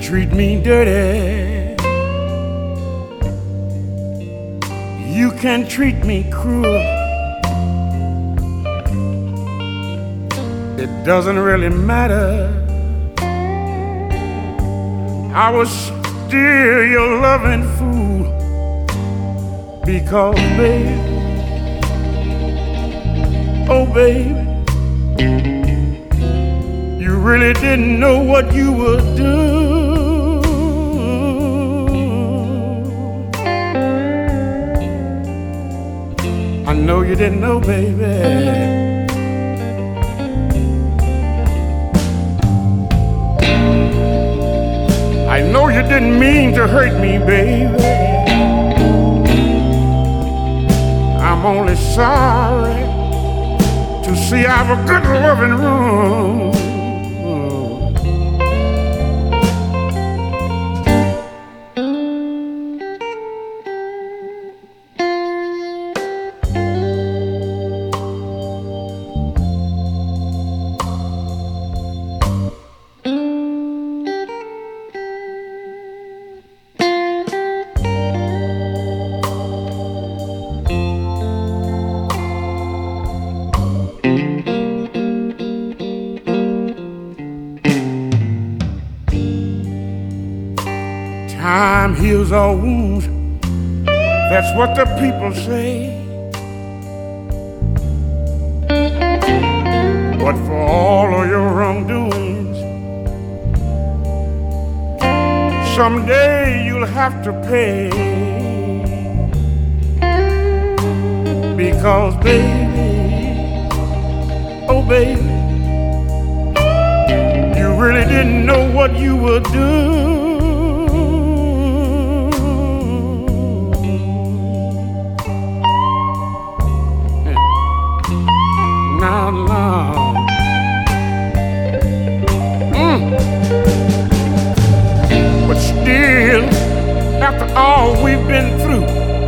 treat me dirty. You can treat me cruel. It doesn't really matter. I was still your loving fool. Because, baby, oh, baby, you really didn't know what you were doing. I know you didn't know, baby. I know you didn't mean to hurt me, baby. I'm only sorry to see I have a good loving room. Time heals all wounds, that's what the people say. But for all of your wrongdoings, someday you'll have to pay. Because, baby, oh, baby, you really didn't know what you were doing. Not long. But still, after all we've been through,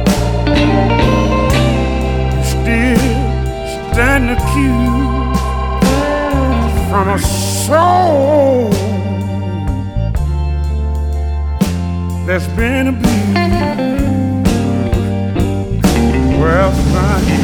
you still stand accused from a soul that's been abused. Well, fine.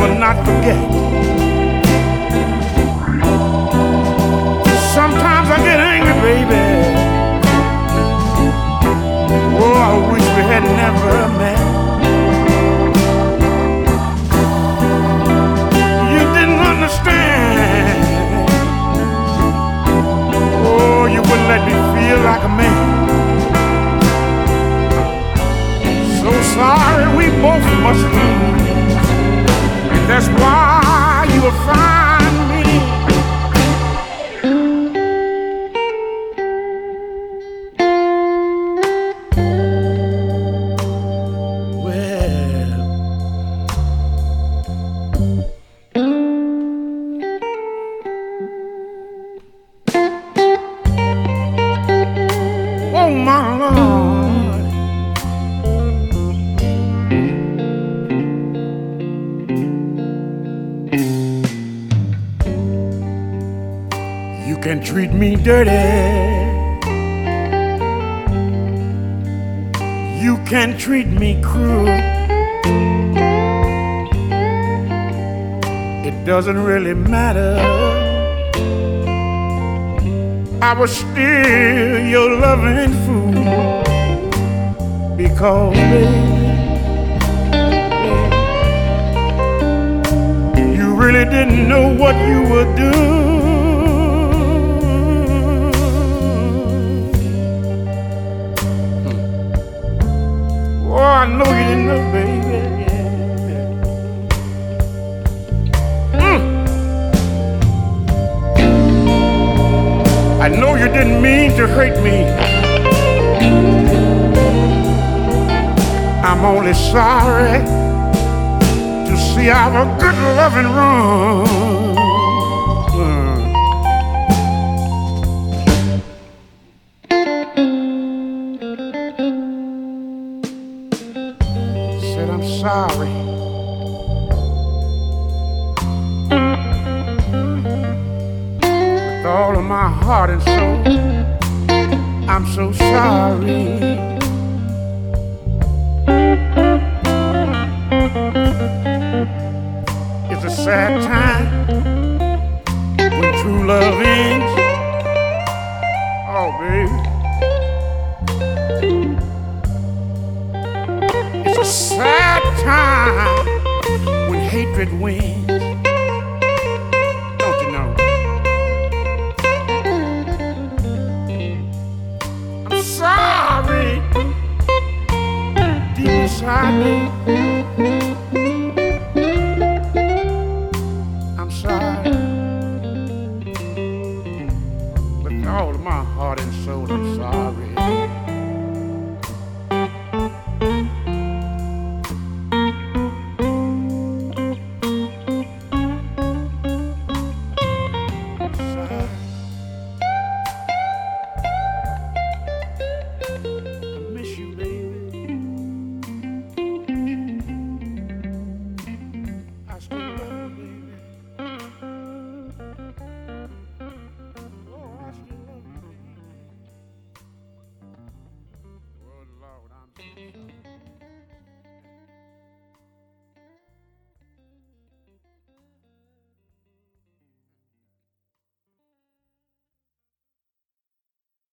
will not forget. Sometimes I get angry, baby. Oh, I wish we had never met. You didn't understand. Oh, you wouldn't let me feel like a man. So sorry, we both must lose. That's why you will find me. Oh, my Lord, you can treat me dirty, you can treat me cruel. It doesn't really matter. I was still your loving fool, because baby, you really didn't know what you were doing. Oh, I know you didn't know, baby. I know you didn't mean to hurt me. I'm only sorry to see our good loving room. Said I'm sorry. With all of my heart and soul, I'm so sorry. It's a sad time when true love ends. Oh, baby, it's a sad time when hatred wins. Don't you know? I'm sorry, deep inside me.